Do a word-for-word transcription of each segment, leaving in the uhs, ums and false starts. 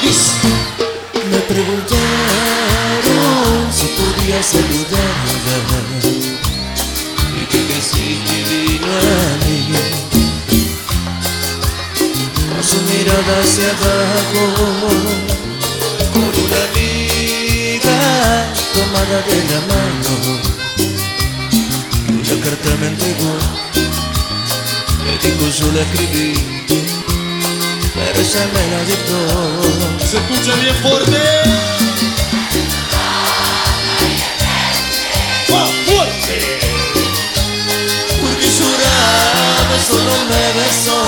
Me preguntaron si podía saludarla y que sí vino a mí. Con su mirada hacia abajo, con una amiga tomada de la mano, y una carta me entregó. Me dijo yo la escribí, pero ella me la dictó. Se escucha bien fuerte. ¡Oh, fuerte! Porque lloraba, solo me besó.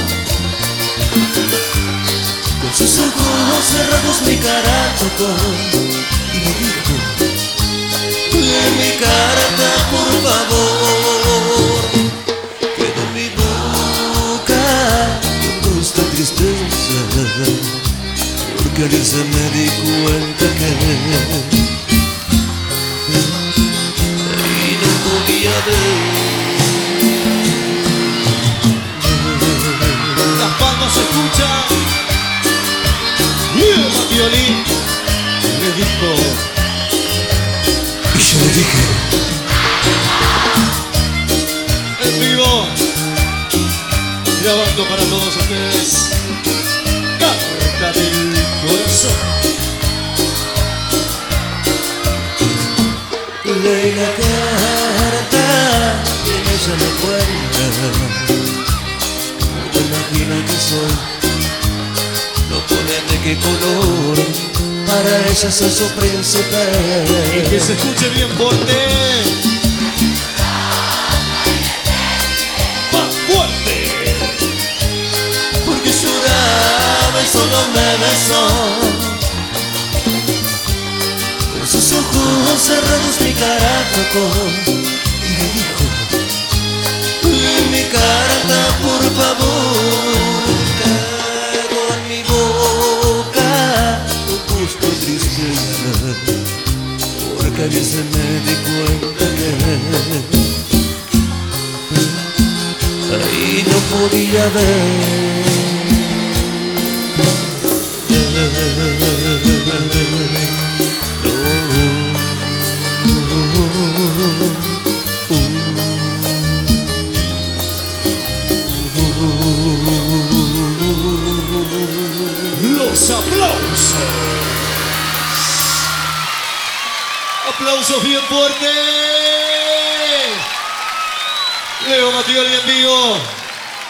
Con sus ojos cerrados mi cara tocó y me dijo: lee mi carta, por favor. Quedó en mi boca un gusto de tristeza, porque al irse me di cuenta que y no podía ver. Las palmas se escuchan. Y el violín le dijo. Y yo le dije: en vivo, grabando para todos ustedes, Carta del Corazón. leí la carta y en ella me cuenta. No te imaginas que soy, no ponen de qué color, para ella soy su príncipe. Y que se escuche bien fuerte. ¡Más fuerte! Porque lloraba y solo me besó. Con sus ojos cerrados mi cara tocó y me dijo: lee mi carta, por favor. Cago en mi boca tu gusto y tristeza, porque a veces me di cuenta que ahí no podía ver. Los aplausos. Aplausos bien fuertes. Leo Mattioli en vivo.